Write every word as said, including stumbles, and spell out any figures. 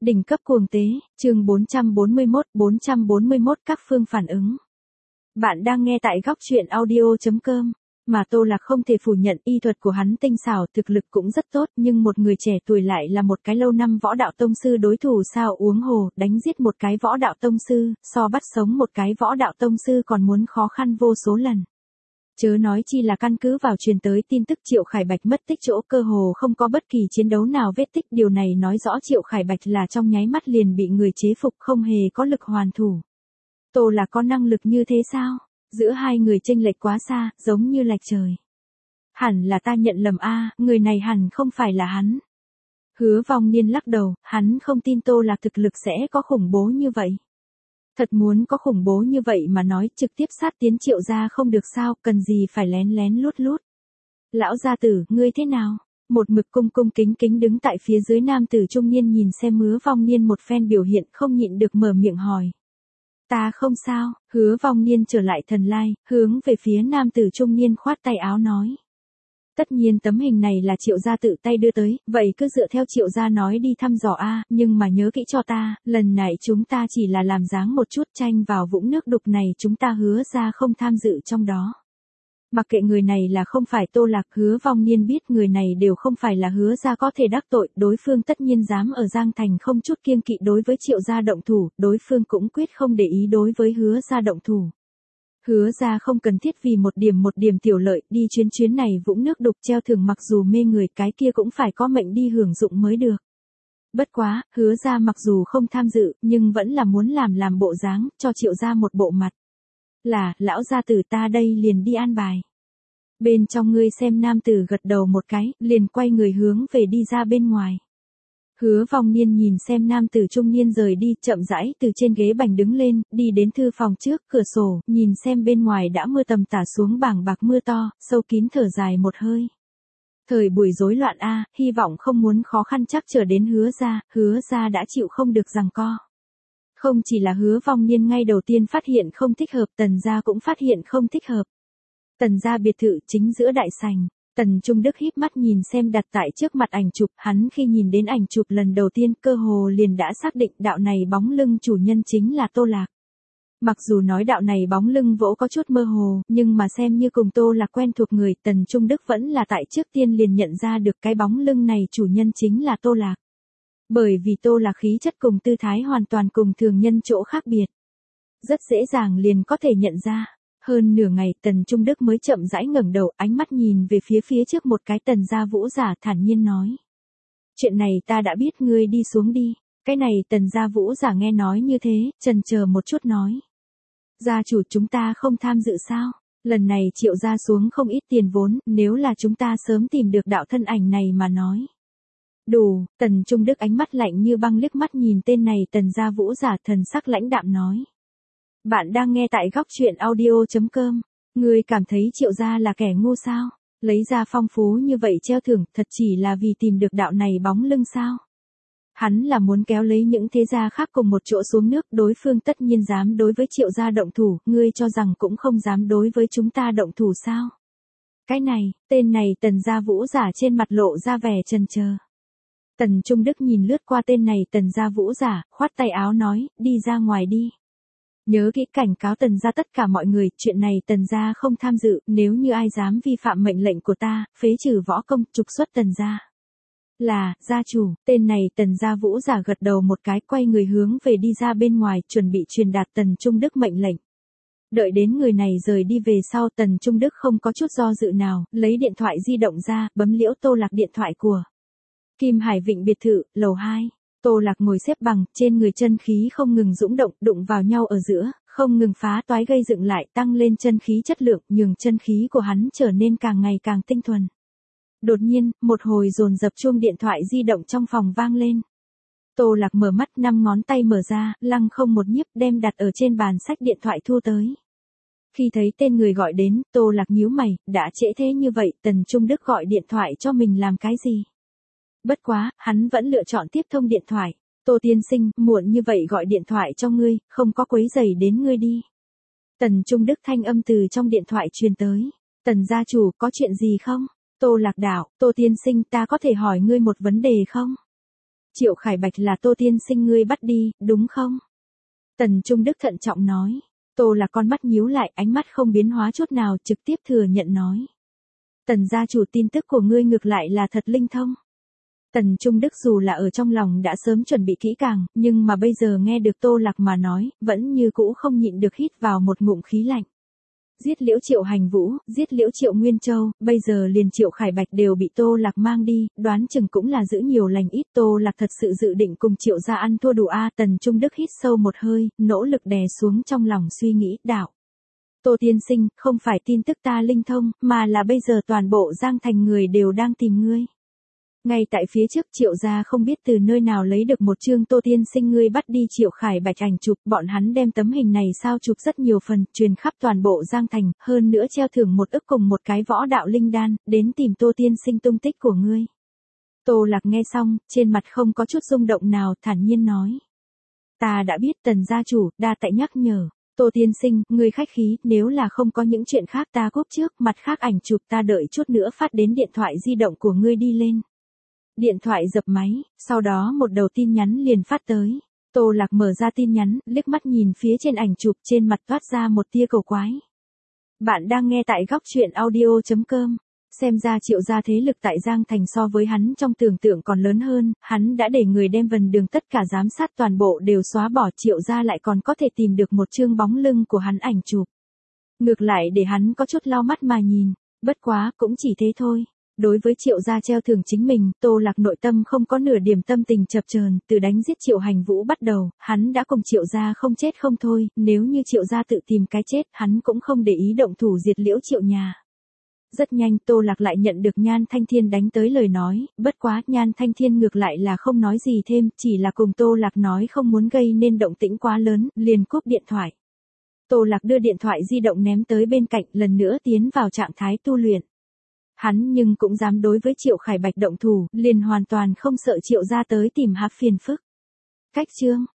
Đỉnh cấp cuồng tế, chương bốn trăm bốn mươi mốt, bốn trăm bốn mươi mốt các phương phản ứng. Bạn đang nghe tại góc truyện audio chấm com. Mà Tô Lạc không thể phủ nhận y thuật của hắn tinh xảo, thực lực cũng rất tốt, nhưng một người trẻ tuổi lại là một cái lâu năm võ đạo tông sư đối thủ sao uống hồ, đánh giết một cái võ đạo tông sư, so bắt sống một cái võ đạo tông sư còn muốn khó khăn vô số lần. Chớ nói chi là căn cứ vào truyền tới tin tức Triệu Khải Bạch mất tích chỗ cơ hồ không có bất kỳ chiến đấu nào vết tích, điều này nói rõ Triệu Khải Bạch là trong nháy mắt liền bị người chế phục, không hề có lực hoàn thủ. Tô Lạc có năng lực như thế sao? Giữa hai người chênh lệch quá xa, giống như lệch trời. Hẳn là ta nhận lầm a, người này hẳn không phải là hắn. Hứa Vong Niên lắc đầu, hắn không tin Tô Lạc thực lực sẽ có khủng bố như vậy. Thật muốn có khủng bố như vậy mà nói, trực tiếp sát tiến Triệu gia không được sao, cần gì phải lén lén lút lút. Lão gia tử, ngươi thế nào? Một mực cung cung kính kính đứng tại phía dưới nam tử trung niên nhìn xem Hứa Vong Niên một phen biểu hiện, không nhịn được mở miệng hỏi. Ta không sao. Hứa Vong Niên trở lại thần lai, hướng về phía nam tử trung niên khoát tay áo nói. Tất nhiên tấm hình này là Triệu gia tự tay đưa tới, vậy cứ dựa theo Triệu gia nói đi thăm dò a, nhưng mà nhớ kỹ cho ta, lần này chúng ta chỉ là làm dáng một chút, tranh vào vũng nước đục này chúng ta hứa ra không tham dự trong đó. Mặc kệ người này là không phải Tô Lạc, Hứa Vong Niên biết người này đều không phải là hứa ra có thể đắc tội, đối phương tất nhiên dám ở Giang Thành không chút kiêng kỵ đối với Triệu gia động thủ, đối phương cũng quyết không để ý đối với hứa ra động thủ. Hứa ra không cần thiết vì một điểm một điểm tiểu lợi, đi chuyến chuyến này vũng nước đục treo thưởng mặc dù mê người, cái kia cũng phải có mệnh đi hưởng dụng mới được. Bất quá, hứa ra mặc dù không tham dự, nhưng vẫn là muốn làm làm bộ dáng, cho Triệu gia một bộ mặt. Là, lão gia tử ta đây liền đi an bài. Bên trong ngươi xem nam tử gật đầu một cái, liền quay người hướng về đi ra bên ngoài. Hứa Vong Niên nhìn xem nam tử trung niên rời đi, chậm rãi từ trên ghế bành đứng lên, đi đến thư phòng trước cửa sổ, nhìn xem bên ngoài đã mưa tầm tả xuống bảng bạc mưa to, sâu kín thở dài một hơi. Thời buổi rối loạn a, hy vọng không muốn khó khăn chắc trở đến hứa ra, hứa ra đã chịu không được giằng co. Không chỉ là Hứa Vong Niên ngay đầu tiên phát hiện không thích hợp, Tần gia cũng phát hiện không thích hợp. Tần gia biệt thự chính giữa đại sảnh, Tần Trung Đức híp mắt nhìn xem đặt tại trước mặt ảnh chụp, hắn khi nhìn đến ảnh chụp lần đầu tiên cơ hồ liền đã xác định đạo này bóng lưng chủ nhân chính là Tô Lạc. Mặc dù nói đạo này bóng lưng vỗ có chút mơ hồ, nhưng mà xem như cùng Tô Lạc quen thuộc người, Tần Trung Đức vẫn là tại trước tiên liền nhận ra được cái bóng lưng này chủ nhân chính là Tô Lạc. Bởi vì Tô Lạc khí chất cùng tư thái hoàn toàn cùng thường nhân chỗ khác biệt. Rất dễ dàng liền có thể nhận ra. Hơn nửa ngày Tần Trung Đức mới chậm rãi ngẩng đầu, ánh mắt nhìn về phía phía trước một cái Tần gia vũ giả thản nhiên nói. Chuyện này ta đã biết, ngươi đi xuống đi. Cái này Tần gia vũ giả nghe nói như thế, chần chờ một chút nói. Gia chủ chúng ta không tham dự sao? Lần này Triệu gia xuống không ít tiền vốn, nếu là chúng ta sớm tìm được đạo thân ảnh này mà nói. Đủ, Tần Trung Đức ánh mắt lạnh như băng liếc mắt nhìn tên này Tần gia vũ giả, thần sắc lãnh đạm nói. Bạn đang nghe tại góc truyện audio chấm com. Ngươi cảm thấy Triệu gia là kẻ ngu sao? Lấy ra phong phú như vậy treo thưởng, thật chỉ là vì tìm được đạo này bóng lưng sao? Hắn là muốn kéo lấy những thế gia khác cùng một chỗ xuống nước, đối phương tất nhiên dám đối với Triệu gia động thủ, ngươi cho rằng cũng không dám đối với chúng ta động thủ sao? Cái này, tên này Tần gia vũ giả trên mặt lộ ra vẻ chần chờ. Tần Trung Đức nhìn lướt qua tên này Tần gia vũ giả, khoát tay áo nói, đi ra ngoài đi. Nhớ kỹ cảnh cáo Tần gia tất cả mọi người, chuyện này Tần gia không tham dự, nếu như ai dám vi phạm mệnh lệnh của ta, phế trừ võ công, trục xuất Tần gia. Là, gia chủ, tên này Tần gia vũ giả gật đầu một cái, quay người hướng về đi ra bên ngoài, chuẩn bị truyền đạt Tần Trung Đức mệnh lệnh. Đợi đến người này rời đi về sau, Tần Trung Đức không có chút do dự nào, lấy điện thoại di động ra, bấm liễu Tô Lạc điện thoại của Kim Hải Vịnh biệt thự, lầu hai. Tô Lạc ngồi xếp bằng, trên người chân khí không ngừng dũng động, đụng vào nhau ở giữa, không ngừng phá toái gây dựng lại, tăng lên chân khí chất lượng, nhường chân khí của hắn trở nên càng ngày càng tinh thuần. Đột nhiên, một hồi dồn dập chuông điện thoại di động trong phòng vang lên. Tô Lạc mở mắt, năm ngón tay mở ra, lăng không một nhiếp đem đặt ở trên bàn sách điện thoại thu tới. Khi thấy tên người gọi đến, Tô Lạc nhíu mày, đã trễ thế như vậy, Tần Trung Đức gọi điện thoại cho mình làm cái gì? Bất quá, hắn vẫn lựa chọn tiếp thông điện thoại. Tô tiên sinh, muộn như vậy gọi điện thoại cho ngươi, không có quấy rầy đến ngươi đi. Tần Trung Đức thanh âm từ trong điện thoại truyền tới. Tần gia chủ, có chuyện gì không? Tô Lạc đạo, Tô tiên sinh, ta có thể hỏi ngươi một vấn đề không? Triệu Khải Bạch là Tô tiên sinh ngươi bắt đi, đúng không? Tần Trung Đức thận trọng nói. Tô Lạc con mắt nhíu lại, ánh mắt không biến hóa chút nào, trực tiếp thừa nhận nói. Tần gia chủ, tin tức của ngươi ngược lại là thật linh thông. Tần Trung Đức dù là ở trong lòng đã sớm chuẩn bị kỹ càng, nhưng mà bây giờ nghe được Tô Lạc mà nói, vẫn như cũ không nhịn được hít vào một ngụm khí lạnh. Giết Liễu Triệu Hành Vũ, giết Liễu Triệu Nguyên Châu, bây giờ liền Triệu Khải Bạch đều bị Tô Lạc mang đi, đoán chừng cũng là giữ nhiều lành ít. Tô Lạc thật sự dự định cùng Triệu gia ăn thua đủ a. Tần Trung Đức hít sâu một hơi, nỗ lực đè xuống trong lòng suy nghĩ, đạo. Tô tiên sinh, không phải tin tức ta linh thông, mà là bây giờ toàn bộ Giang Thành người đều đang tìm ngươi. Ngay tại phía trước Triệu gia không biết từ nơi nào lấy được một chương Tô tiên sinh ngươi bắt đi Triệu Khải Bạch ảnh chụp, bọn hắn đem tấm hình này sao chụp rất nhiều phần, truyền khắp toàn bộ Giang Thành, hơn nữa treo thưởng một ức cùng một cái võ đạo linh đan, đến tìm Tô tiên sinh tung tích của ngươi. Tô Lạc nghe xong, trên mặt không có chút rung động nào, thản nhiên nói. Ta đã biết Tần gia chủ, đa tạ nhắc nhở. Tô tiên sinh, ngươi khách khí, nếu là không có những chuyện khác ta cúp trước, mặt khác ảnh chụp ta đợi chút nữa phát đến điện thoại di động của ngươi đi lên. Điện thoại dập máy, sau đó một đầu tin nhắn liền phát tới. Tô Lạc mở ra tin nhắn, liếc mắt nhìn phía trên ảnh chụp, trên mặt toát ra một tia cầu quái. Bạn đang nghe tại góc truyện audio chấm com. Xem ra Triệu gia thế lực tại Giang Thành so với hắn trong tưởng tượng còn lớn hơn, hắn đã để người đem vần đường tất cả giám sát toàn bộ đều xóa bỏ, Triệu gia lại còn có thể tìm được một chương bóng lưng của hắn ảnh chụp. Ngược lại để hắn có chút lau mắt mà nhìn, bất quá cũng chỉ thế thôi. Đối với Triệu gia treo thưởng chính mình, Tô Lạc nội tâm không có nửa điểm tâm tình chập chờn, từ đánh giết Triệu Hành Vũ bắt đầu, hắn đã cùng Triệu gia không chết không thôi, nếu như Triệu gia tự tìm cái chết, hắn cũng không để ý động thủ diệt Liễu Triệu nhà. Rất nhanh Tô Lạc lại nhận được Nhan Thanh Thiên đánh tới lời nói, bất quá Nhan Thanh Thiên ngược lại là không nói gì thêm, chỉ là cùng Tô Lạc nói không muốn gây nên động tĩnh quá lớn, liền cúp điện thoại. Tô Lạc đưa điện thoại di động ném tới bên cạnh, lần nữa tiến vào trạng thái tu luyện. Hắn nhưng cũng dám đối với Triệu Khải Bạch động thủ, liền hoàn toàn không sợ Triệu gia tới tìm hắn phiền phức. Cách chương